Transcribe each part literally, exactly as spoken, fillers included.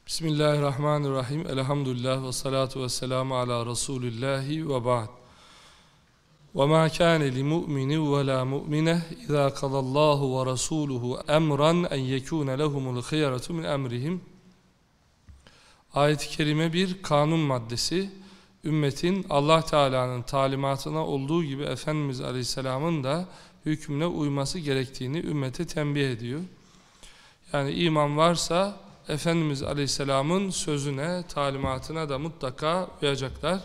Bismillahirrahmanirrahim. Elhamdülillah ve salatu ve selamu ala Resulillahi ve ba'd. Ve ma kâne li mu'minin ve la mu'mineh izâ kadallâhu ve rasûluhu emran en yekûne lehumul khiyaratu min emrihim. Ayet-i kerime bir kanun maddesi. Ümmetin Allah Teala'nın talimatına olduğu gibi Efendimiz Aleyhisselam'ın da hükmüne uyması gerektiğini ümmete tembih ediyor. Yani iman varsa Efendimiz Aleyhisselam'ın sözüne, talimatına da mutlaka uyacaklar.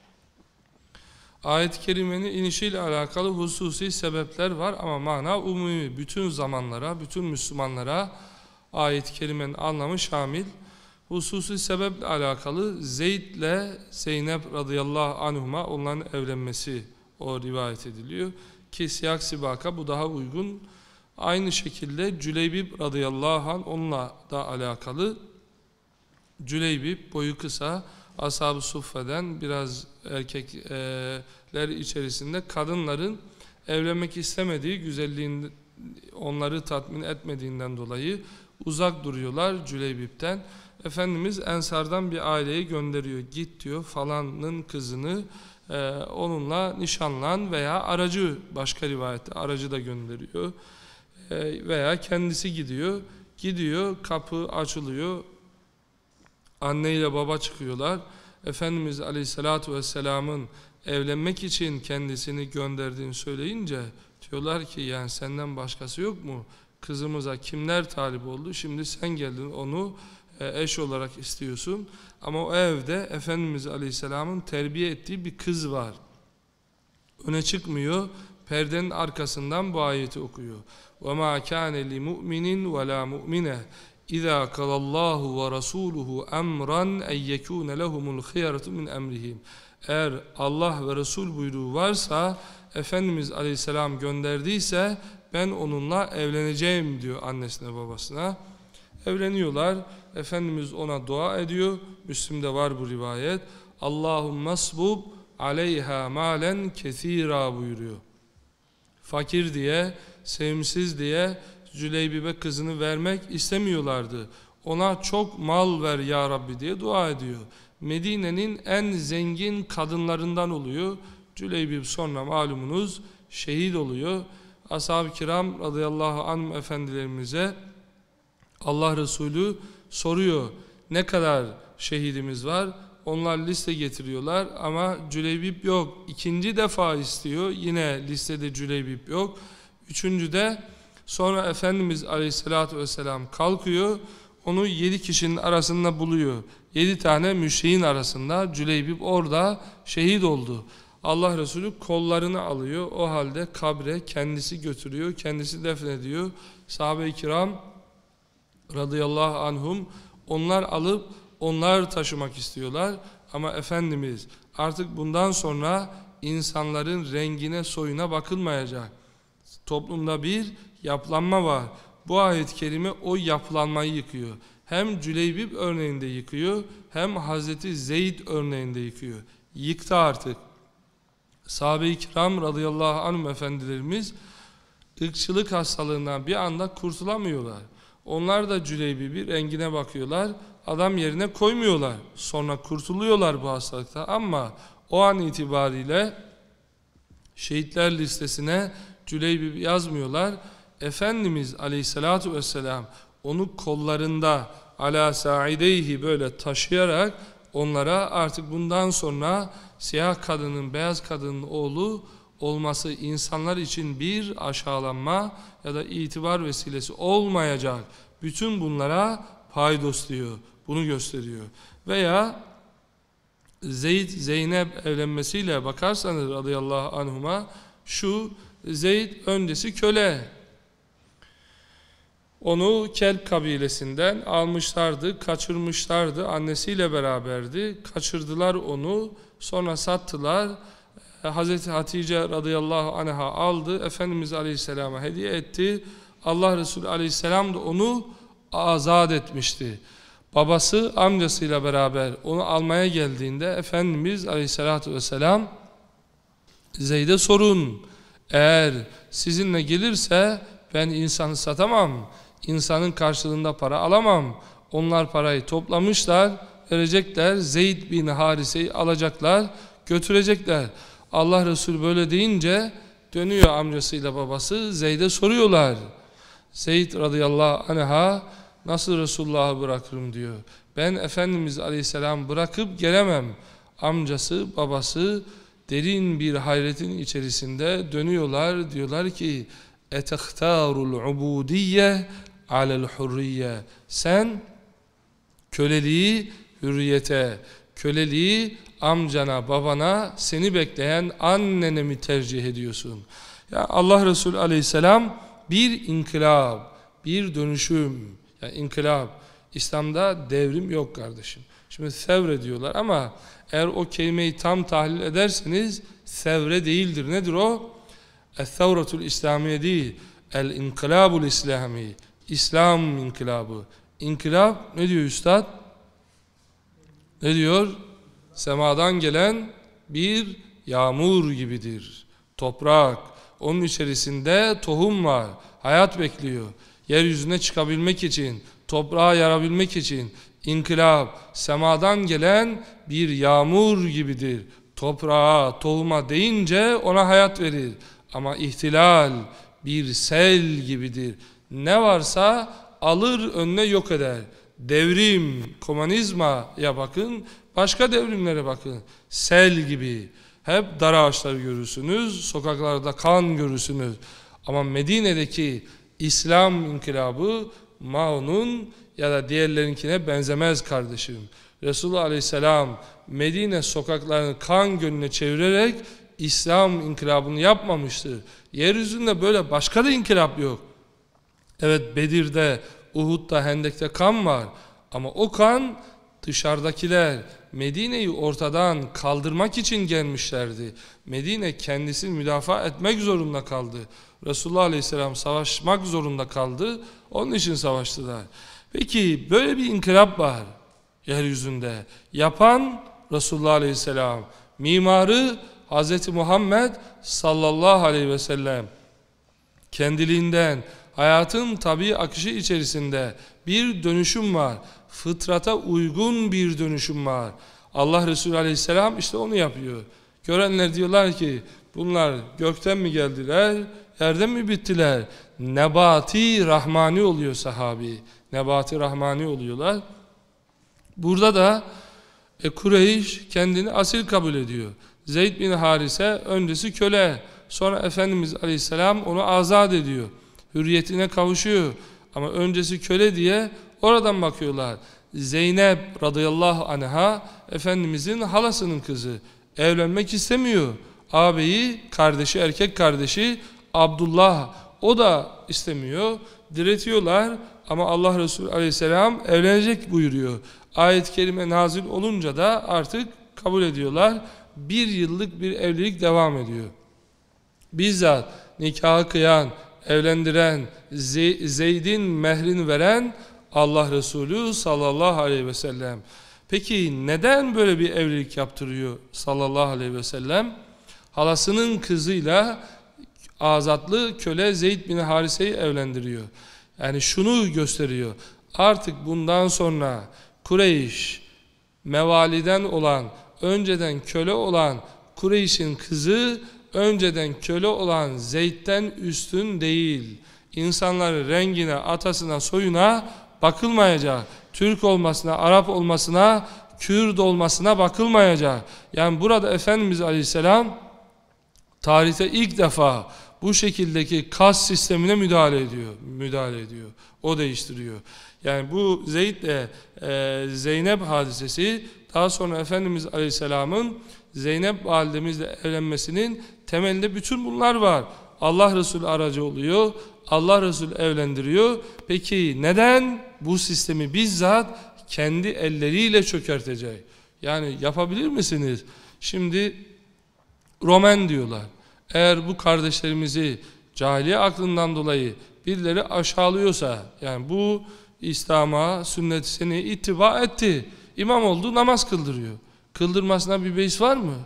Ayet-i kerimenin inişiyle alakalı hususi sebepler var ama mana umumi, bütün zamanlara, bütün Müslümanlara ayet-i kerimenin anlamı şamil. Hususi sebeple alakalı Zeyd ile Zeynep radıyallahu anhuma onların evlenmesi o rivayet ediliyor ki siyak sibaka bu daha uygun. Aynı şekilde Cüleybib radıyallahu anh onunla da alakalı. Cüleybib boyu kısa, ashab-ı suffeden biraz erkekler içerisinde kadınların evlenmek istemediği, güzelliğin onları tatmin etmediğinden dolayı uzak duruyorlar Cüleybib'ten. Efendimiz Ensar'dan bir aileyi gönderiyor. Git diyor falanın kızını e, onunla nişanlan veya aracı, başka rivayette aracı da gönderiyor. E, veya kendisi gidiyor. Gidiyor, kapı açılıyor. Anne ile baba çıkıyorlar. Efendimiz Aleyhisselatü Vesselam'ın evlenmek için kendisini gönderdiğini söyleyince diyorlar ki yani senden başkası yok mu? Kızımıza kimler talip oldu? Şimdi sen geldin onu eş olarak istiyorsun. Ama o evde Efendimiz Aleyhisselam'ın terbiye ettiği bir kız var. Öne çıkmıyor. Perdenin arkasından bu ayeti okuyor. وَمَا كَانَ لِمُؤْمِنٍ وَلَا مُؤْمِنَةٍ اِذَا قَضَ اللّٰهُ وَرَسُولُهُ اَمْرًا اَنْ يَكُونَ لَهُمُ الْخِيَرَةُ مِنْ اَمْرِهِمْ. Eğer Allah ve Resul buyruğu varsa, Efendimiz Aleyhisselam gönderdiyse ben onunla evleneceğim diyor annesine babasına. Evleniyorlar. Efendimiz ona dua ediyor. Müslim'de var bu rivayet. Allahümme asbub aleyha malen kethira buyuruyor. Fakir diye, sevimsiz diye Cüleybib'e kızını vermek istemiyorlardı. Ona çok mal ver ya Rabbi diye dua ediyor. Medine'nin en zengin kadınlarından oluyor. Cüleybib sonra malumunuz şehit oluyor. Ashab-ı kiram radıyallahu anh efendilerimize Allah Resulü soruyor ne kadar şehidimiz var? Onlar liste getiriyorlar ama Cüleybib yok. İkinci defa istiyor. Yine listede Cüleybib yok. Üçüncüde sonra Efendimiz Aleyhisselatü Vesselam kalkıyor. Onu yedi kişinin arasında buluyor. Yedi tane müşriğin arasında. Cüleybib orada şehit oldu. Allah Resulü kollarını alıyor. O halde kabre kendisi götürüyor. Kendisi defnediyor. Sahabe-i kiram radıyallahu anhum onlar alıp onlar taşımak istiyorlar ama Efendimiz artık bundan sonra insanların rengine soyuna bakılmayacak. Toplumda bir yapılanma var. Bu ayet-i kerime o yapılanmayı yıkıyor. Hem Cüleybib örneğinde yıkıyor hem Hazreti Zeyd örneğinde yıkıyor. Yıktı artık. Sahabe-i kiram radıyallahu anh efendilerimiz ırkçılık hastalığından bir anda kurtulamıyorlar. Onlar da Cüleybib'i rengine bakıyorlar. Adam yerine koymuyorlar. Sonra kurtuluyorlar bu hastalıkta ama o an itibariyle şehitler listesine Cüleybib'i yazmıyorlar. Efendimiz Aleyhisselatü Vesselam onu kollarında ala saideyhi böyle taşıyarak onlara artık bundan sonra siyah kadının beyaz kadının oğlu olması insanlar için bir aşağılanma ya da itibar vesilesi olmayacak. Bütün bunlara paydos diyor. Bunu gösteriyor. Veya Zeyd Zeynep evlenmesiyle bakarsanız radıyallahu anhuma şu Zeyd öncesi köle. Onu Kelp kabilesinden almışlardı, kaçırmışlardı. Annesiyle beraberdi. Kaçırdılar onu. Sonra sattılar. Hazreti Hatice radıyallahu anh'a aldı. Efendimiz Aleyhisselam'a hediye etti. Allah Resulü Aleyhisselam da onu azat etmişti. Babası amcasıyla beraber onu almaya geldiğinde Efendimiz Aleyhisselatü Vesselam Zeyd'e sorun. Eğer sizinle gelirse ben insanı satamam. insanın karşılığında para alamam. Onlar parayı toplamışlar, verecekler. Zeyd bin Harise'yi alacaklar, götürecekler. Allah Resulü böyle deyince dönüyor amcasıyla babası Zeyd'e soruyorlar. Zeyd radıyallahu anh'a nasıl Resulullah'ı bırakırım diyor. Ben Efendimiz aleyhisselam bırakıp gelemem. Amcası babası derin bir hayretin içerisinde dönüyorlar. Diyorlar ki etehtarul ubudiyye alel hurriye. Sen köleliği hürriyete, köleliği amcana, babana, seni bekleyen annene mi tercih ediyorsun? Ya Allah Resulü aleyhisselam bir inkılap, bir dönüşüm. Yani inkılap, İslam'da devrim yok kardeşim. Şimdi sevre diyorlar ama eğer o kelimeyi tam tahlil ederseniz sevre değildir. Nedir o? El-Thevratul İslamiye değil, El-İnkılabul İslami. İslam inkılabı. İnkılap ne diyor üstad? Ne diyor? Semadan gelen bir yağmur gibidir. Toprak. Onun içerisinde tohum var. Hayat bekliyor. Yeryüzüne çıkabilmek için, toprağa yarabilmek için inkılap, semadan gelen bir yağmur gibidir. Toprağa, tohuma değince ona hayat verir. Ama ihtilal bir sel gibidir. Ne varsa alır önüne yok eder. Devrim, komünizmaya bakın, başka devrimlere bakın. Sel gibi. Hep dar ağaçlar görürsünüz, sokaklarda kan görürsünüz. Ama Medine'deki İslam inkılabı Maun'un ya da diğerlerinkine benzemez kardeşim. Resulullah Aleyhisselam Medine sokaklarını kan gölüne çevirerek İslam inkılabını yapmamıştır. Yeryüzünde böyle başka da inkılap yok. Evet, Bedir'de, Uhud'da, Hendek'te kan var. Ama o kan dışarıdakiler Medine'yi ortadan kaldırmak için gelmişlerdi. Medine kendisini müdafaa etmek zorunda kaldı. Resulullah Aleyhisselam savaşmak zorunda kaldı. Onun için savaştılar. Peki böyle bir inkılap var yeryüzünde. Yapan Resulullah Aleyhisselam. Mimarı Hz. Muhammed sallallahu aleyhi ve sellem. Kendiliğinden hayatın tabii akışı içerisinde bir dönüşüm var. Fıtrata uygun bir dönüşüm var. Allah Resulü Aleyhisselam işte onu yapıyor. Görenler diyorlar ki bunlar gökten mi geldiler, yerden mi bittiler? Nebati Rahmani oluyor sahabi. Nebati Rahmani oluyorlar. Burada da e, Kureyş kendini asil kabul ediyor. Zeyd bin Harise öncesi köle. Sonra Efendimiz Aleyhisselam onu azat ediyor. Hürriyetine kavuşuyor. Ama öncesi köle diye oradan bakıyorlar. Zeynep radıyallahu anha Efendimizin halasının kızı. Evlenmek istemiyor. Ağabeyi, kardeşi, erkek kardeşi Abdullah, o da istemiyor. Diretiyorlar ama Allah Resulü Aleyhisselam evlenecek buyuruyor. Ayet-i kerime nazil olunca da artık kabul ediyorlar. Bir yıllık bir evlilik devam ediyor. Bizzat nikahı kıyan, evlendiren, Zeyd'in mehrini veren Allah Resulü sallallahu aleyhi ve sellem. Peki neden böyle bir evlilik yaptırıyor sallallahu aleyhi ve sellem? Halasının kızıyla azatlı köle Zeyd bin Harise'yi evlendiriyor. Yani şunu gösteriyor. Artık bundan sonra Kureyş, mevaliden olan, önceden köle olan Kureyş'in kızı, önceden köle olan Zeyd'den üstün değil. İnsanların rengine, atasına, soyuna bakılmayacak. Türk olmasına, Arap olmasına, Kürt olmasına bakılmayacak. Yani burada Efendimiz Aleyhisselam tarihte ilk defa bu şekildeki kas sistemine müdahale ediyor. Müdahale ediyor. O değiştiriyor. Yani bu Zeyd ile e, Zeynep hadisesi daha sonra Efendimiz Aleyhisselam'ın Zeynep validemizle evlenmesinin temelinde bütün bunlar var. Allah Resulü aracı oluyor. Allah Resulü evlendiriyor. Peki neden bu sistemi bizzat kendi elleriyle çökertecek? Yani yapabilir misiniz? Şimdi Roman diyorlar. Eğer bu kardeşlerimizi cahiliye aklından dolayı birileri aşağılıyorsa, yani bu İslam'a, sünnet-i seneye ittiba etti, İmam oldu, namaz kıldırıyor. Kıldırmasına bir beis var mı?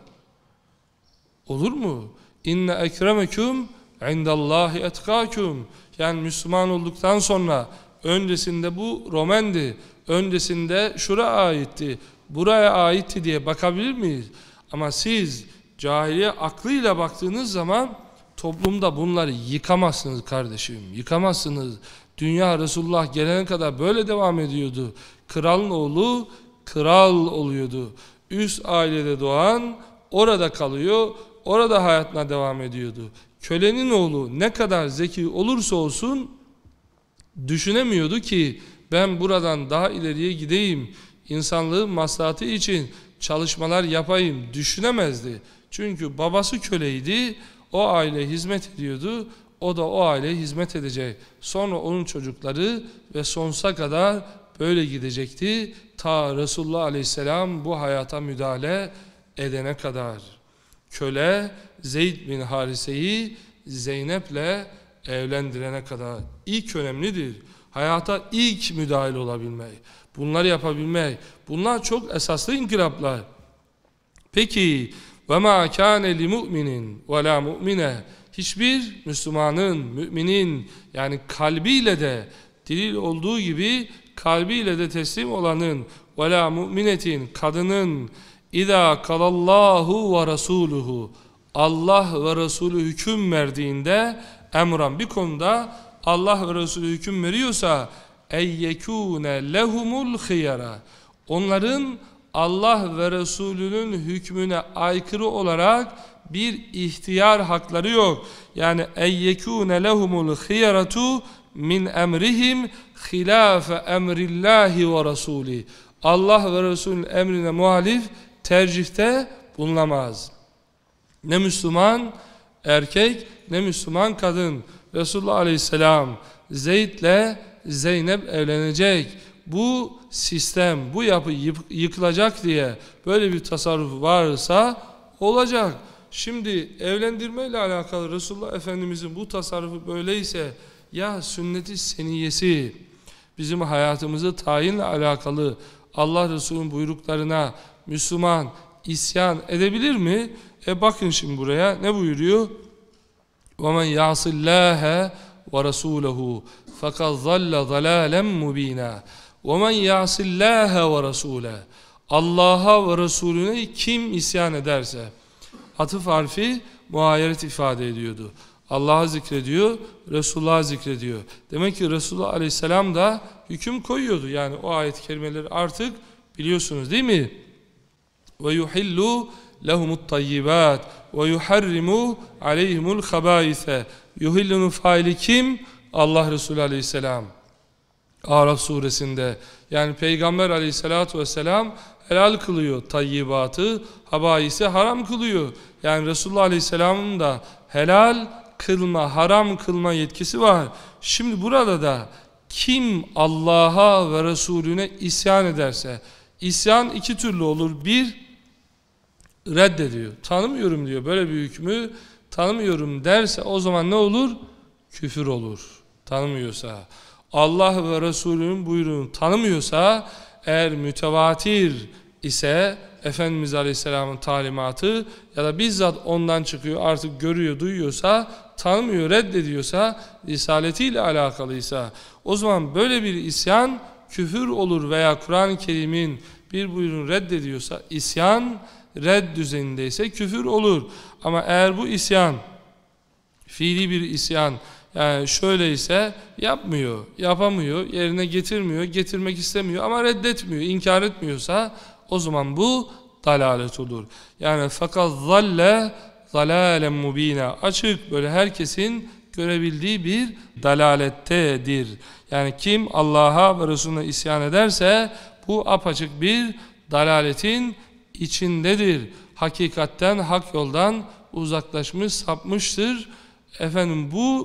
Olur mu? İnne ekremeküm indallahi etkâküm. Yani Müslüman olduktan sonra öncesinde bu Romendi, öncesinde şura aitti, buraya aitti diye bakabilir miyiz? Ama siz cahiliye aklıyla baktığınız zaman toplumda bunları yıkamazsınız kardeşim, yıkamazsınız. Dünya Resulullah gelene kadar böyle devam ediyordu. Kralın oğlu kral oluyordu. Üst ailede doğan orada kalıyor, orada hayatına devam ediyordu. Kölenin oğlu ne kadar zeki olursa olsun düşünemiyordu ki ben buradan daha ileriye gideyim, insanlığın maslahatı için çalışmalar yapayım, düşünemezdi. Çünkü babası köleydi, o aileye hizmet ediyordu, o da o aileye hizmet edecek. Sonra onun çocukları ve sonsuza kadar böyle gidecekti. Ta Resulullah Aleyhisselam bu hayata müdahale edene kadar. Köle Zeyd bin Harise'yi Zeynep'le evlendirene kadar. İlk önemlidir. Hayata ilk müdahale olabilmek. Bunları yapabilmek. Bunlar çok esaslı inkılaplar. Peki وَمَا كَانَ لِمُؤْمِنٍ وَلَا مُؤْمِنَةٍ Hiçbir Müslümanın, müminin yani kalbiyle de dili olduğu gibi kalbiyle de teslim olanın وَلَا مُؤْمِنَةٍ kadının اِذَا قَضَ اللّٰهُ وَرَسُولُهُ Allah ve Resulü hüküm verdiğinde emran bir konuda Allah ve Resulü hüküm veriyorsa اَيَّكُونَ لَهُمُ الْخِيَرَةِ onların Allah ve Resulünün hükmüne aykırı olarak bir ihtiyar hakları yok. Yani eyyekûne lehumul khiyaratu min emrihim hilâfe emrillahi ve rasûlih. Allah ve Resulünün emrine muhalif tercihte bulunamaz. Ne Müslüman erkek ne Müslüman kadın. Resulullah Aleyhisselam Zeyd'le Zeynep evlenecek. Bu sistem, bu yapı yıkılacak diye böyle bir tasarruf varsa olacak. Şimdi evlendirmeyle alakalı Resulullah Efendimizin bu tasarrufu böyleyse ya sünnet-i seniyesi bizim hayatımızı tayinle alakalı Allah Resulü'nün buyruklarına Müslüman isyan edebilir mi? E bakın şimdi buraya ne buyuruyor? وَمَنْ يَعْصِ اللّٰهَ وَرَسُولَهُ فَقَدْ ظَلَّ ضَلَالًا مُب۪ينًا وَمَنْ يَعْصِ اللّٰهَ وَرَسُولَهُ Allah'a ve Resulüne kim isyan ederse atıf harfi muhayyeret ifade ediyordu. Allah'ı zikrediyor, Resulullah'ı zikrediyor. Demek ki Resulullah Aleyhisselam da hüküm koyuyordu. Yani o ayet-i kerimeleri artık biliyorsunuz değil mi? وَيُحِلُّ لَهُمُ الطَّيِّبَاتِ وَيُحَرِّمُ عَلَيْهِمُ الْخَبَائِثَ Yuhillu'nun faili kim? Allah Resulü Aleyhisselam. Araf suresinde. Yani Peygamber Aleyhisselatü Vesselam helal kılıyor tayyibatı, habaisi haram kılıyor. Yani Resulullah Aleyhisselam'ın da helal kılma, haram kılma yetkisi var. Şimdi burada da kim Allah'a ve Resulüne isyan ederse, isyan iki türlü olur. Bir, reddediyor. Tanımıyorum diyor. Böyle bir hükmü tanımıyorum derse o zaman ne olur? Küfür olur. Tanımıyorsa. Allah ve Resulünün buyruğunu tanımıyorsa, eğer mütevatir ise Efendimiz Aleyhisselam'ın talimatı ya da bizzat ondan çıkıyor artık görüyor, duyuyorsa, tanımıyor, reddediyorsa, risaletiyle alakalıysa o zaman böyle bir isyan küfür olur veya Kur'an-ı Kerim'in bir buyruğunu reddediyorsa isyan red düzenindeyse küfür olur. Ama eğer bu isyan fiili bir isyan yani şöyle ise yapmıyor, yapamıyor, yerine getirmiyor, getirmek istemiyor ama reddetmiyor, inkar etmiyorsa o zaman bu dalalet olur. Yani fakat zalle zalalen mubina açık böyle herkesin görebildiği bir dalalettedir. Yani kim Allah'a ve Resulüne isyan ederse bu apaçık bir dalaletin içindedir. Hakikatten, hak yoldan uzaklaşmış, sapmıştır. Efendim bu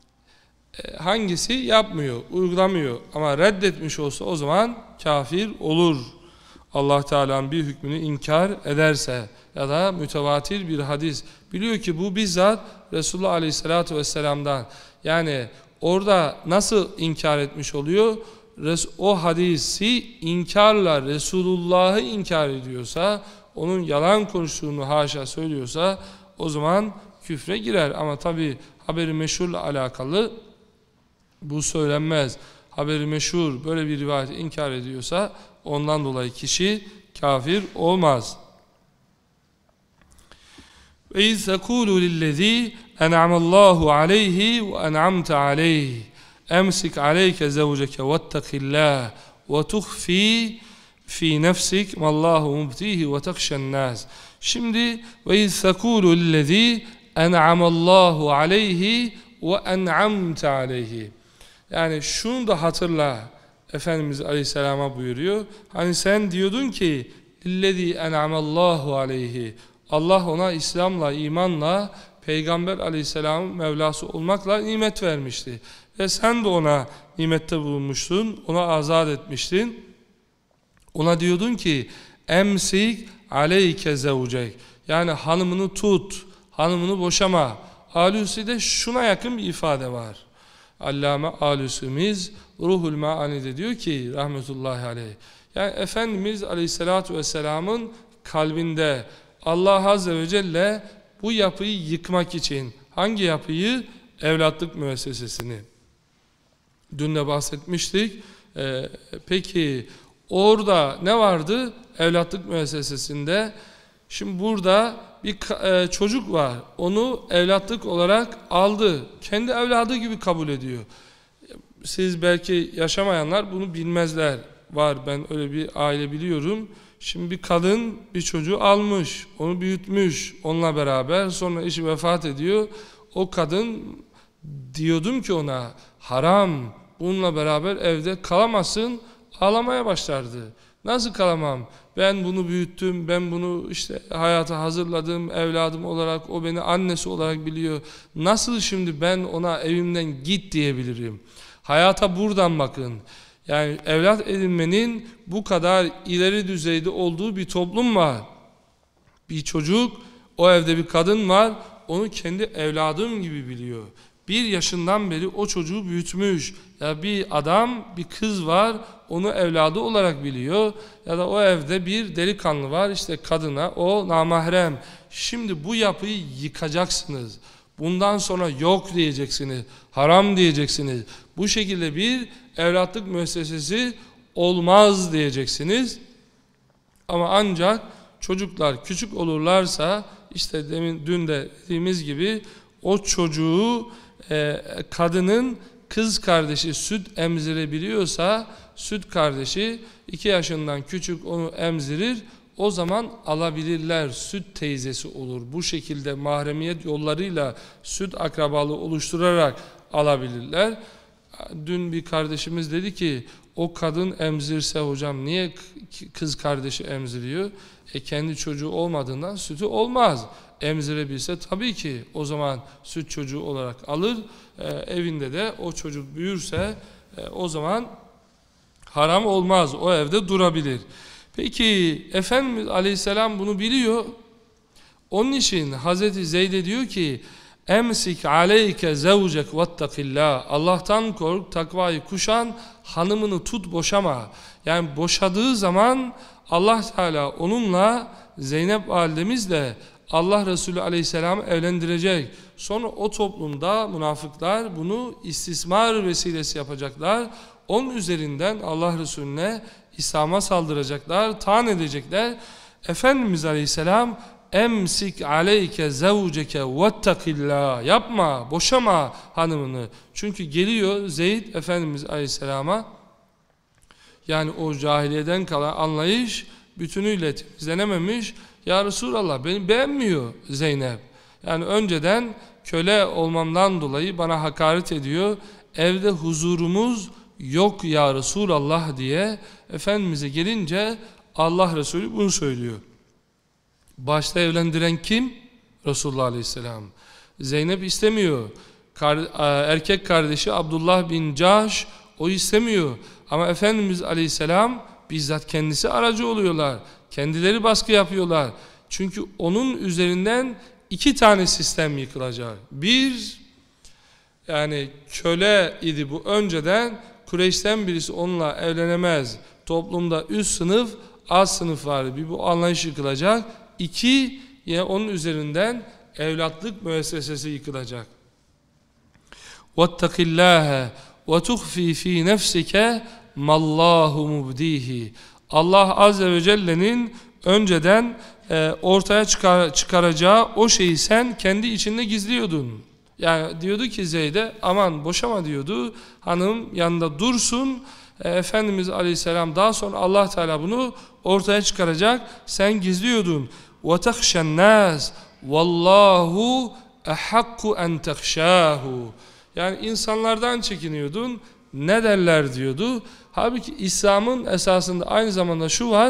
e, hangisi yapmıyor, uygulamıyor ama reddetmiş olsa o zaman kafir olur. Allah Teala'nın bir hükmünü inkar ederse ya da mütevatir bir hadis biliyor ki bu bizzat Resulullah Aleyhisselatü Vesselam'dan yani orada nasıl inkar etmiş oluyor? O hadisi inkarla Resulullah'ı inkar ediyorsa onun yalan konuştuğunu haşa söylüyorsa o zaman küfre girer ama tabi haberi meşhurla alakalı bu söylenmez. haberi meşhur böyle bir rivayet inkar ediyorsa ondan dolayı kişi kafir olmaz. Ve iz tekulu lillezî en'amallahu aleyhi ve en'amte aleyhi emsik aleyke zevceke vettekillâh ve tuhfî fi nefsik mallahu mubtihi ve tekşen nas. Şimdi ve iz tekulu lillezî en'amallahu aleyhi ve en'amte aleyhi. Yani şunu da hatırla, Efendimiz Aleyhisselam'a buyuruyor. Hani sen diyordun ki lillezî en'amallahu aleyhi, Allah ona İslam'la, imanla, Peygamber Aleyhisselam'ın Mevlası olmakla nimet vermişti. Ve sen de ona nimette bulunmuştun, ona azat etmiştin. Ona diyordun ki emsik aleyke zevcek, yani hanımını tut, hanımını boşama. Alusi'de şuna yakın bir ifade var. Allame Alusi'miz Ruhul Maani'de diyor ki rahmetullahi aleyh, yani Efendimiz Aleyhisselatü Vesselam'ın kalbinde Allah Azze ve Celle bu yapıyı yıkmak için, hangi yapıyı? Evlatlık müessesesini. Dün de bahsetmiştik. Ee, peki orada ne vardı? Evlatlık müessesesinde. Şimdi burada bir e, çocuk var. Onu evlatlık olarak aldı. Kendi evladı gibi kabul ediyor. Siz belki yaşamayanlar bunu bilmezler. Var, ben öyle bir aile biliyorum. Şimdi bir kadın bir çocuğu almış, onu büyütmüş onunla beraber, sonra eşi vefat ediyor. O kadın, diyordum ki ona haram, bununla beraber evde kalamazsın, ağlamaya başlardı. Nasıl kalamam? Ben bunu büyüttüm, ben bunu işte hayata hazırladım, evladım olarak, o beni annesi olarak biliyor. Nasıl şimdi ben ona evimden git diyebilirim? Hayata buradan bakın. Yani evlat edinmenin bu kadar ileri düzeyde olduğu bir toplum var. Bir çocuk, o evde bir kadın var, onu kendi evladım gibi biliyor. Bir yaşından beri o çocuğu büyütmüş. Ya bir adam, bir kız var, onu evladı olarak biliyor. Ya da o evde bir delikanlı var, işte kadına o namahrem. Şimdi bu yapıyı yıkacaksınız. Bundan sonra yok diyeceksiniz, haram diyeceksiniz. Bu şekilde bir evlatlık müessesesi olmaz diyeceksiniz. Ama ancak çocuklar küçük olurlarsa, işte demin dün de dediğimiz gibi, o çocuğu e, kadının kız kardeşi süt emzirebiliyorsa, süt kardeşi iki yaşından küçük onu emzirir, o zaman alabilirler, süt teyzesi olur. Bu şekilde mahremiyet yollarıyla süt akrabalığı oluşturarak alabilirler. Dün bir kardeşimiz dedi ki, o kadın emzirse hocam niye kız kardeşi emziriyor? E kendi çocuğu olmadığından sütü olmaz. Emzirebilse tabii ki o zaman süt çocuğu olarak alır. E, evinde de o çocuk büyürse e, o zaman haram olmaz. O evde durabilir. Peki Efendimiz Aleyhisselam bunu biliyor. Onun için Hazreti Zeyd'e diyor ki emsik aleyke zevcek vettekillah, Allah'tan kork, takvayı kuşan, hanımını tut, boşama. Yani boşadığı zaman Allah Teala onunla, Zeynep validemizle Allah Resulü Aleyhisselam'ı evlendirecek. Sonra o toplumda münafıklar bunu istismar vesilesi yapacaklar. Onun üzerinden Allah Resulüne, İslam'a saldıracaklar, taan edecekler. Efendimiz Aleyhisselam emsik aleyke zevceke vettekillah, yapma, boşama hanımını. Çünkü geliyor Zeyd Efendimiz Aleyhisselam'a, yani o cahiliyeden kalan anlayış bütünüyle temizlenememiş. Ya Resulallah, beni beğenmiyor Zeynep. Yani önceden köle olmamdan dolayı bana hakaret ediyor. Evde huzurumuz yok ya Resulallah diye Efendimiz'e gelince Allah Resulü bunu söylüyor. Başta evlendiren kim? Resulullah Aleyhisselam. Zeynep istemiyor. Kar, erkek kardeşi Abdullah bin Cahş o istemiyor. Ama Efendimiz Aleyhisselam bizzat kendisi aracı oluyorlar. Kendileri baskı yapıyorlar. Çünkü onun üzerinden iki tane sistem yıkılacak. Bir, yani köle idi bu önceden. Kureyş'ten birisi onunla evlenemez. Toplumda üst sınıf, alt sınıf vardı. Bir bu anlayış yıkılacak. İki, yine onun üzerinden evlatlık müessesesi yıkılacak. وَاتَّقِ اللّٰهَ ve tuhfi fi nefsike mallahu mubdihi. Allah azze ve celle'nin önceden e, ortaya çıkar, çıkaracağı o şeyi sen kendi içinde gizliyordun. Yani diyordu ki Zeyd'e aman boşama diyordu, hanım yanında dursun. E, Efendimiz Aleyhisselam daha sonra Allah Teala bunu ortaya çıkaracak, sen gizliyordun. وَتَخْشَ النَّاسِ وَاللّٰهُ اَحَقُّ اَنْ تَخْشَاهُ. Yani insanlardan çekiniyordun, ne derler diyordu. Halbuki İslam'ın esasında aynı zamanda şu var.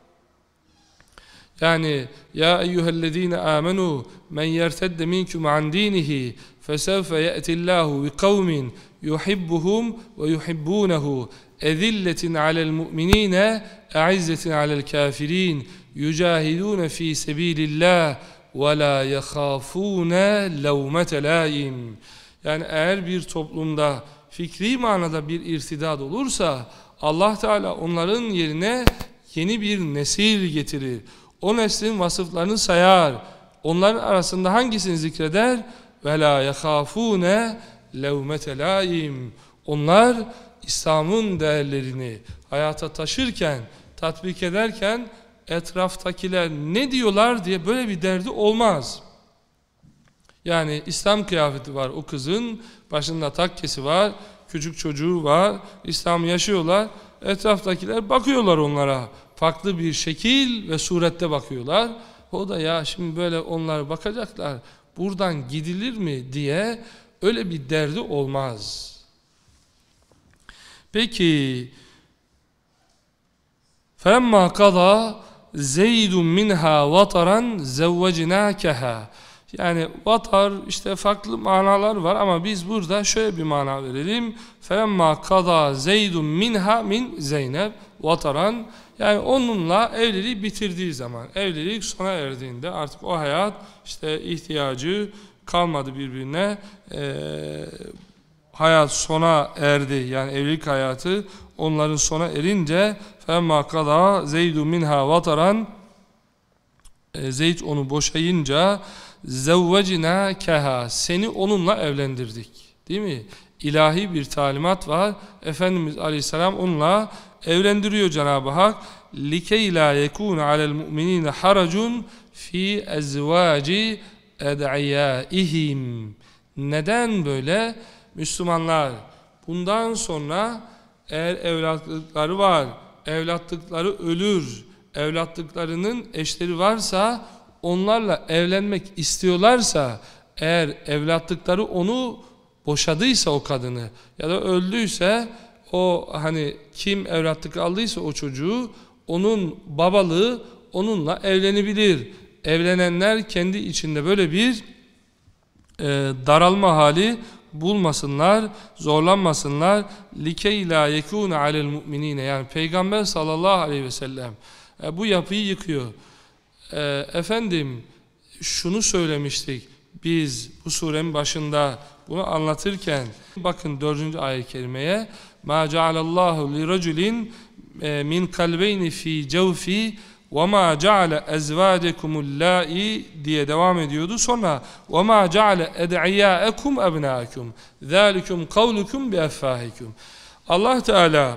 Yani ya eyyühellezine amenu men yertedde minkum an dinihi fesevfe ye'tillahu bi kavmin yuhibbuhum ve yuhibbunehu ezilletin alel mu'minine e'izzetin alel kafirin yücahidune fi sebilillah ve la yekhafune levmete laim. Yani eğer bir toplumda fikri manada bir irtidad olursa Allah Teala onların yerine yeni bir nesil getirir. O neslin vasıflarını sayar. Onların arasında hangisini zikreder? Ve la yehafune levmete laim. Onlar İslam'ın değerlerini hayata taşırken, tatbik ederken etraftakiler ne diyorlar diye böyle bir derdi olmaz. Yani İslam kıyafeti var o kızın, başında takkesi var, küçük çocuğu var, İslam yaşıyorlar. Etraftakiler bakıyorlar onlara. Farklı bir şekil ve surette bakıyorlar. O da ya şimdi böyle onlar bakacaklar, buradan gidilir mi diye öyle bir derdi olmaz. Peki فَلَمَّا قَضَى زَيْدٌ مِنْهَا وَطَرًا زَوَّجْنَاكَهَا. Yani vatar işte farklı manalar var ama biz burada şöyle bir mana verelim. فَلَمَّا قَضَى زَيْدٌ مِنْهَا min Zeynep vataran. Yani onunla evliliği bitirdiği zaman, evlilik sona erdiğinde artık o hayat işte ihtiyacı kalmadı birbirine, e, hayat sona erdi. Yani evlilik hayatı onların sona erince فَلَمَّا قَضَى زَيْدٌ مِنْهَا vataran, e, Zeyd onu boşayınca زَوَّجْنَاكَهَا, seni onunla evlendirdik. Değil mi? İlahi bir talimat var. Efendimiz Aleyhisselam onunla evlendiriyor Cenab-ı Hak. لِكَيْ لَا يَكُونَ عَلَى الْمُؤْمِنِينَ حَرَجٌ فِي اَزْوَاجِ اَدْعِيَائِهِمْ. Neden böyle? Müslümanlar bundan sonra eğer evlatlıkları var, evlatlıkları ölür, evlatlıklarının eşleri varsa, onlarla evlenmek istiyorlarsa, eğer evlatlıkları onu boşadıysa o kadını ya da öldüyse, o hani kim evlatlık aldıysa o çocuğu, onun babalığı onunla evlenebilir. Evlenenler kendi içinde böyle bir e, daralma hali bulmasınlar, zorlanmasınlar. لِكَيْ لَا يَكُونَ عَلَى الْمُؤْمِنِينَ. Yani Peygamber sallallahu aleyhi ve sellem e, bu yapıyı yıkıyor. E, efendim şunu söylemiştik biz bu surenin başında bunu anlatırken, bakın dördüncü ayet-i kerimeye, مَا جَعَلَ اللّٰهُ لِرَجُلٍ مِنْ قَلْبَيْنِ ف۪ي جَوْف۪ي وَمَا جَعَلَ اَزْوَاجَكُمُ اللّٰئِ diye devam ediyordu. Sonra وَمَا جَعَلَ اَدْعِيَاءَكُمْ اَبْنَاءَكُمْ ذَٰلِكُمْ قَوْلُكُمْ بِاَفْوَاهِكُمْ. Allah Teala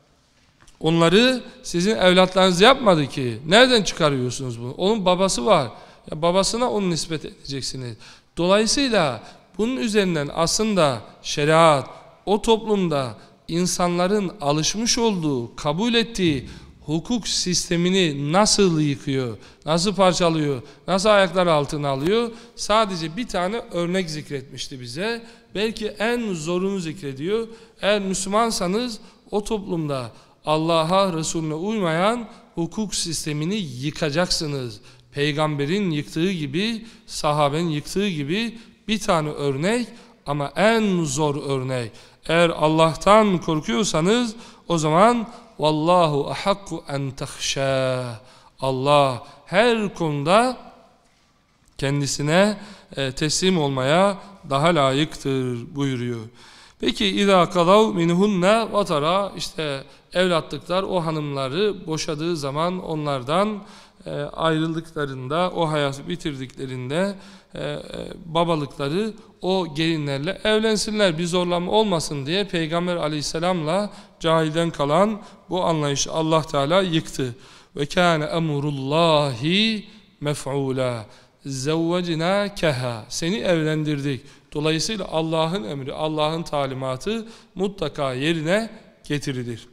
onları sizin evlatlarınız yapmadı ki. Nereden çıkarıyorsunuz bunu? Onun babası var. Ya babasına onu nispet edeceksiniz. Dolayısıyla bunun üzerinden aslında şeriat o toplumda insanların alışmış olduğu, kabul ettiği hukuk sistemini nasıl yıkıyor, nasıl parçalıyor, nasıl ayaklar altına alıyor? Sadece bir tane örnek zikretmişti bize. Belki en zorunu zikrediyor. Eğer Müslümansanız o toplumda Allah'a, Resulüne uymayan hukuk sistemini yıkacaksınız. Peygamberin yıktığı gibi, sahabenin yıktığı gibi bir tane örnek ama en zor örnek. Eğer Allah'tan korkuyorsanız o zaman vallahu ahakku en tahşâ. Allah her konuda kendisine e, teslim olmaya daha layıktır buyuruyor. Peki izâ kadav minhunne vatara, işte evlatlıklar o hanımları boşadığı zaman onlardan e, ayrıldıklarında, o hayatı bitirdiklerinde e, e, babalıkları o gelinlerle evlensinler, bir zorlama olmasın diye Peygamber aleyhisselamla cahilden kalan bu anlayışı Allah Teala yıktı. Ve kâne emrullahi mef'ûlâ zevvecnâkeha, seni evlendirdik. Dolayısıyla Allah'ın emri, Allah'ın talimatı mutlaka yerine getirilir.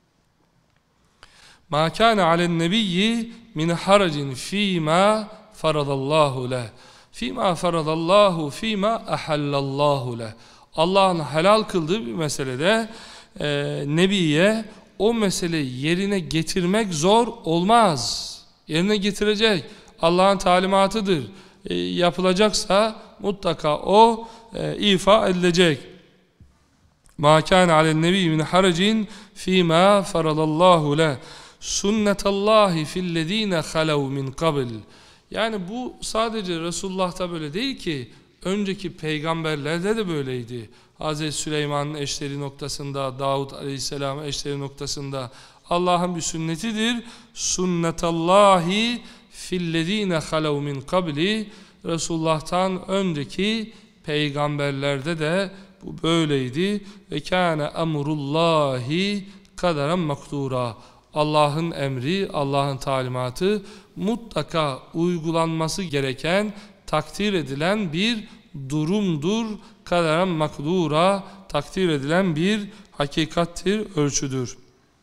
مَا كَانَ عَلَى النَّبِيِّ مِنْ حَرَجٍ ف۪ي مَا فَرَضَ اللّٰهُ لَهُ ف۪ي مَا فَرَضَ اللّٰهُ ف۪ي مَا اَحَلَّ اللّٰهُ لَهُ. Allah'ın helal kıldığı bir meselede e, Nebi'ye o meseleyi yerine getirmek zor olmaz. Yerine getirecek. Allah'ın talimatıdır. E, yapılacaksa mutlaka o e, ifa edilecek. مَا كَانَ عَلَى النَّبِيِّ مِنْ حَرَجٍ ف۪ي مَا فَرَضَ اللّٰهُ لَهُ Sünnetallahi fillezine halev min qabl. Yani bu sadece Resulullah'ta böyle değil ki, önceki peygamberlerde de böyleydi. Hazreti Süleyman'ın eşleri noktasında, Davud Aleyhisselam'ın eşleri noktasında Allah'ın bir sünnetidir. Sünnetallahi fillezine halev min qabli. Resulullah'tan önceki peygamberlerde de bu böyleydi. Ve kâne emrullahi kaderen makdura. Allah'ın emri, Allah'ın talimatı mutlaka uygulanması gereken, takdir edilen bir durumdur. Kaderen makdura, takdir edilen bir hakikattir, ölçüdür.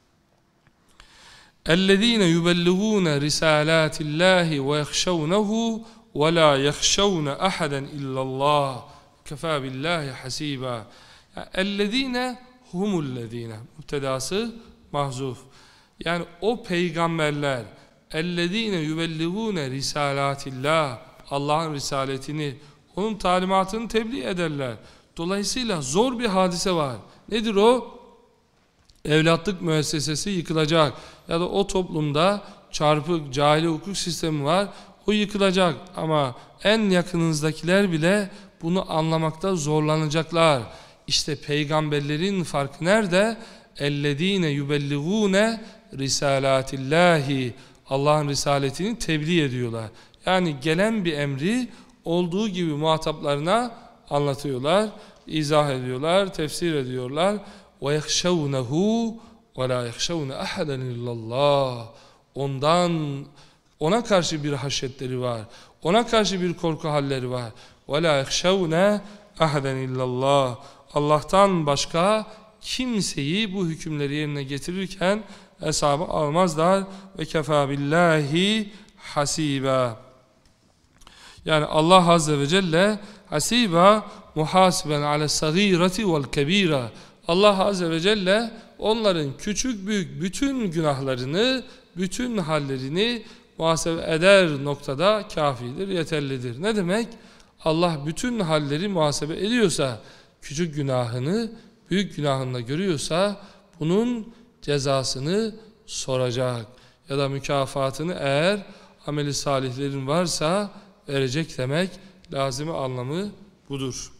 اَلَّذ۪ينَ يُبَلِّغُونَ رِسَالَاتِ اللّٰهِ وَيَخْشَوْنَهُ وَلَا يَخْشَوْنَ أَحَدًا اِلَّا اللّٰهِ كَفَى بِاللّٰهِ حَس۪يبًا. اَلَّذ۪ينَ هُمُ الَّذ۪ينَ müptedası mahzuf. Yani o peygamberler اَلَّذ۪ينَ يُبَلِّغُونَ رِسَالَاتِ اللّٰهِ, Allah'ın risaletini, onun talimatını tebliğ ederler. Dolayısıyla zor bir hadise var. Nedir o? Evlatlık müessesesi yıkılacak. Ya da o toplumda çarpık, cahili hukuk sistemi var. O yıkılacak. Ama en yakınınızdakiler bile bunu anlamakta zorlanacaklar. İşte peygamberlerin farkı nerede? اَلَّذ۪ينَ يُبَلِّغُونَ risalatillahi, Allah'ın risaletini tebliğ ediyorlar. Yani gelen bir emri olduğu gibi muhataplarına anlatıyorlar, izah ediyorlar, tefsir ediyorlar. وَيَخْشَوْنَهُ وَلَا يَخْشَوْنَ أَحَدًا إِلَّا اللّٰهِ. Ondan, ona karşı bir haşyetleri var. Ona karşı bir korku halleri var. وَلَا يَخْشَوْنَ أَحَدًا إِلَّا اللّٰهِ. Allah'tan başka kimseyi bu hükümleri yerine getirirken hesabı almazlar. Ve kefâ billahi hasiba. Yani Allah Azze ve Celle hasiba muhasiben ale sagirati vel kebira. Allah Azze ve Celle onların küçük büyük bütün günahlarını, bütün hallerini muhasebe eder noktada kafidir, yeterlidir. Ne demek? Allah bütün halleri muhasebe ediyorsa, küçük günahını büyük günahında görüyorsa bunun cezasını soracak. Ya da mükafatını eğer ameli salihlerin varsa verecek demek, lazimi anlamı budur.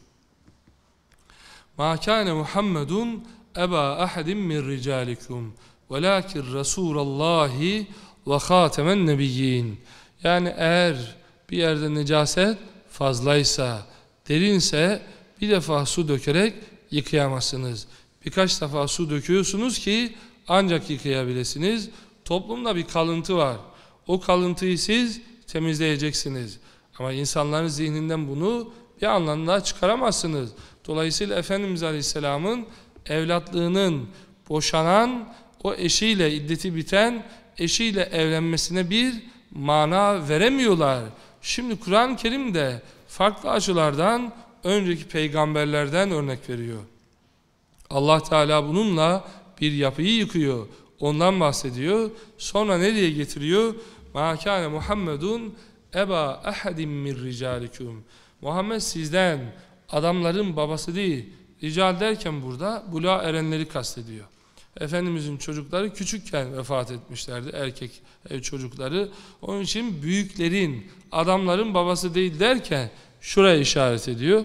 مَا كَانَ مُحَمَّدٌ أَبَا أَحَدٍ مِّنْ رِجَالِكُمْ وَلَاكِنْ رَسُولَ اللّٰهِ وَخَاتَمَ النَّبِيِّينَ. Yani eğer bir yerde necaset fazlaysa, derinse bir defa su dökerek yıkayamazsınız. Birkaç defa su döküyorsunuz ki ancak yıkayabilirsiniz. Toplumda bir kalıntı var. O kalıntıyı siz temizleyeceksiniz. Ama insanların zihninden bunu bir anlamda çıkaramazsınız. Dolayısıyla Efendimiz Aleyhisselam'ın evlatlığının boşanan, o eşiyle iddeti biten eşiyle evlenmesine bir mana veremiyorlar. Şimdi Kur'an-ı Kerim de farklı açılardan önceki peygamberlerden örnek veriyor. Allah Teala bununla bir yapıyı yıkıyor. Ondan bahsediyor. Sonra nereye getiriyor? مَا كَانَ مُحَمَّدٌ اَبَا اَحَدٍ مِّنْ رِجَالِكُمْ. Muhammed sizden, adamların babası değil. Rical derken burada buluğa erenleri kastediyor. Efendimizin çocukları küçükken vefat etmişlerdi, erkek çocukları. Onun için büyüklerin, adamların babası değil derken şuraya işaret ediyor.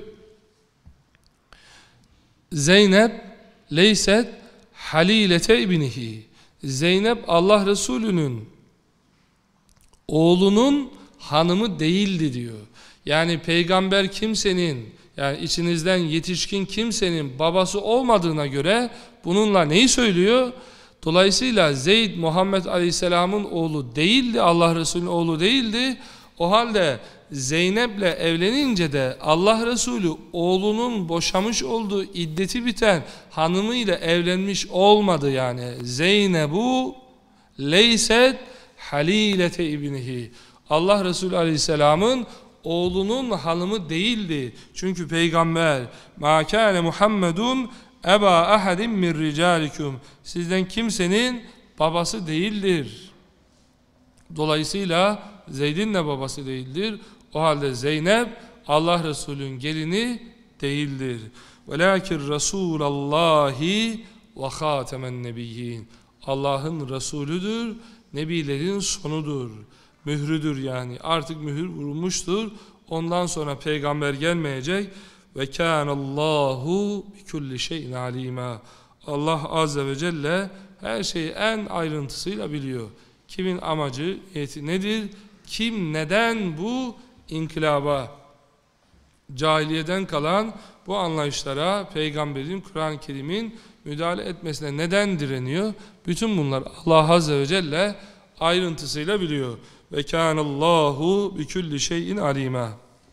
Zeynep leyset halilete ibnihi. Zeynep Allah Resulü'nün oğlunun hanımı değildi diyor. Yani peygamber kimsenin, yani içinizden yetişkin kimsenin babası olmadığına göre bununla neyi söylüyor? Dolayısıyla Zeyd Muhammed Aleyhisselam'ın oğlu değildi, Allah Resulü'nün oğlu değildi. O halde Zeynep'le evlenince de Allah Resulü oğlunun boşamış olduğu iddeti biten hanımıyla evlenmiş olmadı yani. Zeynebu leyset halilete ibnihi. Allah Resulü Aleyhisselam'ın oğlunun hanımı değildi. Çünkü peygamber ma kâne Muhammedun eba ahadim min ricalikum. Sizden kimsenin babası değildir. Dolayısıyla Zeyd'in de babası değildir. O halde Zeynep Allah Resulü'nün gelini değildir. Velakin Resulallahi ve hatemen nebiyyin. Allah'ın Resulüdür, nebilerin sonudur. Mührüdür yani. Artık mühür vurulmuştur. Ondan sonra peygamber gelmeyecek. Ve kânallâhu bikulli şeyin alîmâ. Allah Azze ve Celle her şeyi en ayrıntısıyla biliyor. Kimin amacı, niyeti nedir? Kim neden bu inkılaba, cahiliyeden kalan bu anlayışlara peygamberin, Kur'an-ı Kerim'in müdahale etmesine neden direniyor? Bütün bunlar Allah Azze ve Celle ayrıntısıyla biliyor. Ve kânallâhu bikulli şeyin alîmâ.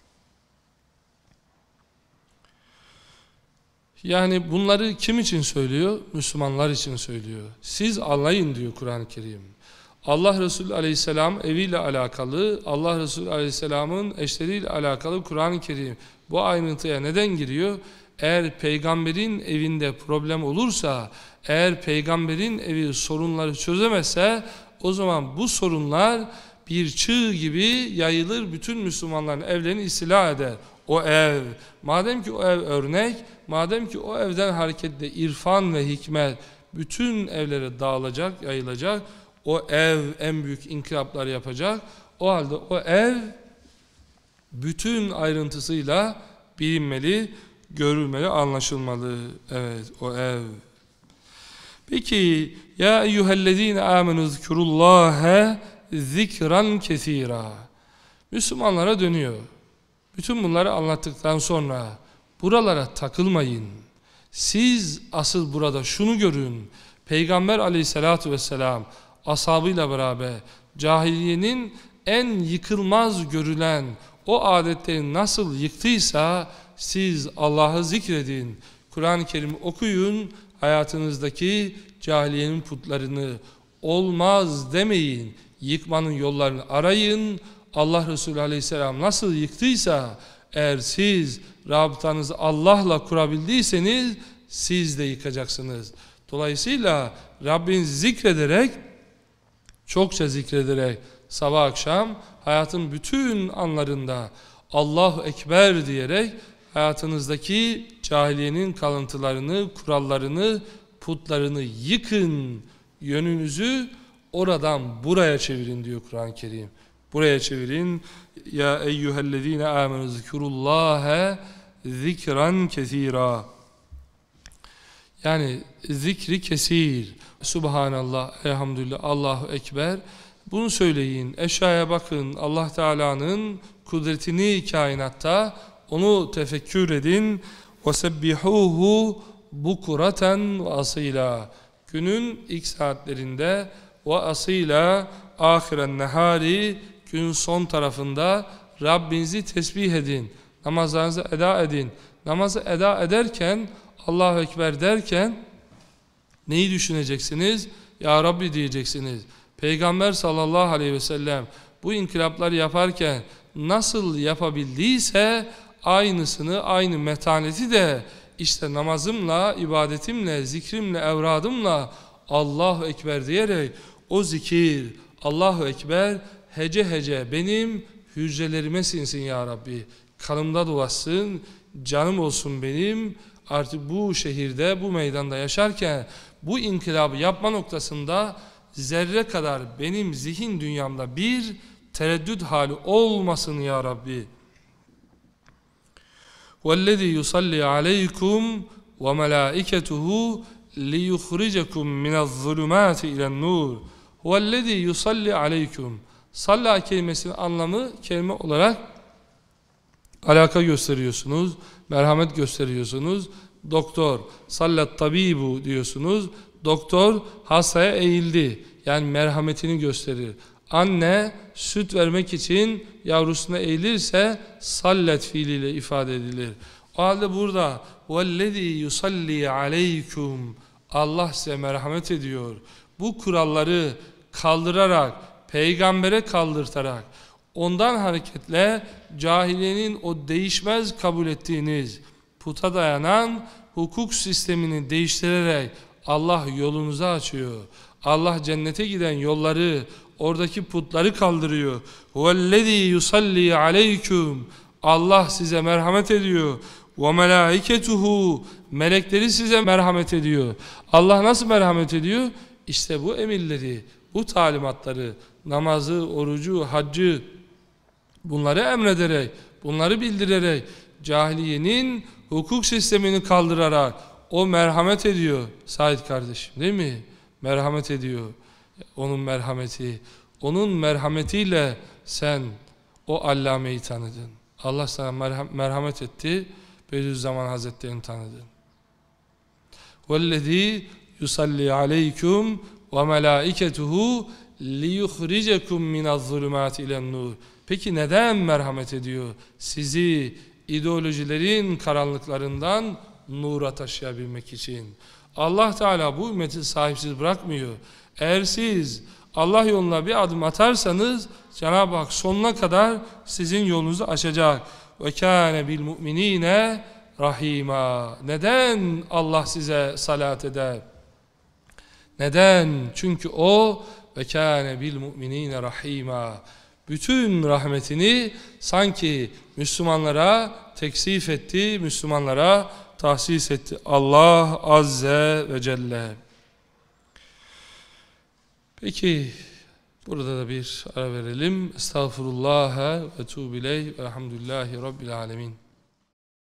Yani bunları kim için söylüyor? Müslümanlar için söylüyor. Siz anlayın diyor Kur'an-ı Kerim. Allah Resulü Aleyhisselam eviyle alakalı, Allah Resulü Aleyhisselam'ın eşleriyle alakalı Kur'an-ı Kerim bu ayrıntıya neden giriyor? Eğer peygamberin evinde problem olursa, eğer peygamberin evi sorunları çözemezse, o zaman bu sorunlar bir çığ gibi yayılır, bütün Müslümanların evlerini istila eder. O ev, madem ki o ev örnek, madem ki o evden hareketle irfan ve hikmet bütün evlere dağılacak, yayılacak, o ev en büyük inkılaplar yapacak. O halde o ev bütün ayrıntısıyla bilinmeli, görülmeli, anlaşılmalı. Evet, o ev. Peki, ya eyyühellezine amenu zikurullâhe zikran kesîrâ. Müslümanlara dönüyor. Bütün bunları anlattıktan sonra buralara takılmayın. Siz asıl burada şunu görün. Peygamber aleyhissalatu vesselam ashabıyla beraber cahiliyenin en yıkılmaz görülen o adetleri nasıl yıktıysa siz Allah'ı zikredin. Kur'an-ı Kerim'i okuyun. Hayatınızdaki cahiliyenin putlarını olmaz demeyin. Yıkmanın yollarını arayın. Allah Resulü Aleyhisselam nasıl yıktıysa eğer siz rabıtanızı Allah'la kurabildiyseniz siz de yıkacaksınız. Dolayısıyla Rabbinizi zikrederek, çokça zikrederek sabah akşam hayatın bütün anlarında Allahu Ekber diyerek hayatınızdaki cahiliyenin kalıntılarını, kurallarını, putlarını yıkın, yönünüzü oradan buraya çevirin diyor Kur'an-ı Kerim. Buraya çevirin. Ya eyyühellezine amenu zikurullâhe zikran kesîrâ. Yani zikri kesir. Subhanallah, elhamdülillah, Allahu Ekber. Bunu söyleyin. Eşyaya bakın. Allah Teala'nın kudretini kainatta, onu tefekkür edin. وَسَبِّحُوهُ بُكُرَةً وَأَصِيلًا. Günün ilk saatlerinde ve asıyla ahiren nehari, gün son tarafında Rabbinizi tesbih edin. Namazlarınızı eda edin. Namazı eda ederken, Allahu Ekber derken neyi düşüneceksiniz? Ya Rabbi diyeceksiniz. Peygamber sallallahu aleyhi ve sellem bu inkılapları yaparken nasıl yapabildiyse aynısını, aynı metaneti de işte namazımla, ibadetimle, zikrimle, evradımla Allahu Ekber diyerek o zikir, Allahu Ekber hece hece benim hücrelerime sinsin ya Rabbi. Kanımda dolaşsın, canım olsun benim. Artık bu şehirde, bu meydanda yaşarken bu inkılabı yapma noktasında zerre kadar benim zihin dünyamda bir tereddüt hali olmasın ya Rabbi. وَالَّذِي يُصَلِّي عَلَيْكُمْ وَمَلَائِكَتُهُ لِيُخْرِجَكُمْ مِنَ الظُّلُمَاتِ إِلَى النُّورِ وَالَّذِي يُصَلِّي عَلَيْكُمْ. Salla kelimesinin anlamı kelime olarak alaka gösteriyorsunuz, merhamet gösteriyorsunuz. Doktor, sallat tabibu diyorsunuz. Doktor hastaya eğildi. Yani merhametini gösterir. Anne süt vermek için yavrusuna eğilirse sallet fiiliyle ifade edilir. O halde burada وَالَّذ۪ي يُصَلِّي عَلَيْكُمْ Allah size merhamet ediyor. Bu kuralları kaldırarak, peygambere kaldırtarak, ondan hareketle cahiliyenin o değişmez kabul ettiğiniz puta dayanan hukuk sistemini değiştirerek Allah yolunuzu açıyor. Allah cennete giden yolları, oradaki putları kaldırıyor. وَالَّذ۪ي يُصَلِّي عَلَيْكُمْ Allah size merhamet ediyor. وَمَلَائِكَتُهُ Melekleri size merhamet ediyor. Allah nasıl merhamet ediyor? İşte bu emirleri, bu talimatları, namazı, orucu, haccı, bunları emrederek, bunları bildirerek, cahiliyenin hukuk sistemini kaldırarak o merhamet ediyor. Said kardeşim değil mi? Merhamet ediyor. Onun merhameti. Onun merhametiyle sen o Allame'yi tanıdın. Allah sana merham merhamet etti. Bediüzzaman Hazretleri'ni tanıdın. وَالَّذ۪ي يُصَلِّي عَلَيْكُمْ وَمَلَائِكَتُهُ لِيُخْرِجَكُمْ مِنَ الظُّلُمَاتِ اِلَى النُّورِ Peki neden merhamet ediyor? Sizi ideolojilerin karanlıklarından nura taşıyabilmek için. Allah Teala bu ümmeti sahipsiz bırakmıyor. Eğer siz Allah yoluna bir adım atarsanız Cenab-ı Hak sonuna kadar sizin yolunuzu açacak. وَكَانَ بِالْمُؤْمِنِينَ rahima. Neden Allah size salat eder? Neden? Çünkü o وَكَانَ بِالْمُؤْمِنِينَ rahima. Bütün rahmetini sanki Müslümanlara teksif etti, Müslümanlara tahsis etti. Allah Azze ve Celle. Peki burada da bir ara verelim. Estağfurullah ve tuğbileyh ve elhamdülillahi Rabbil alemin.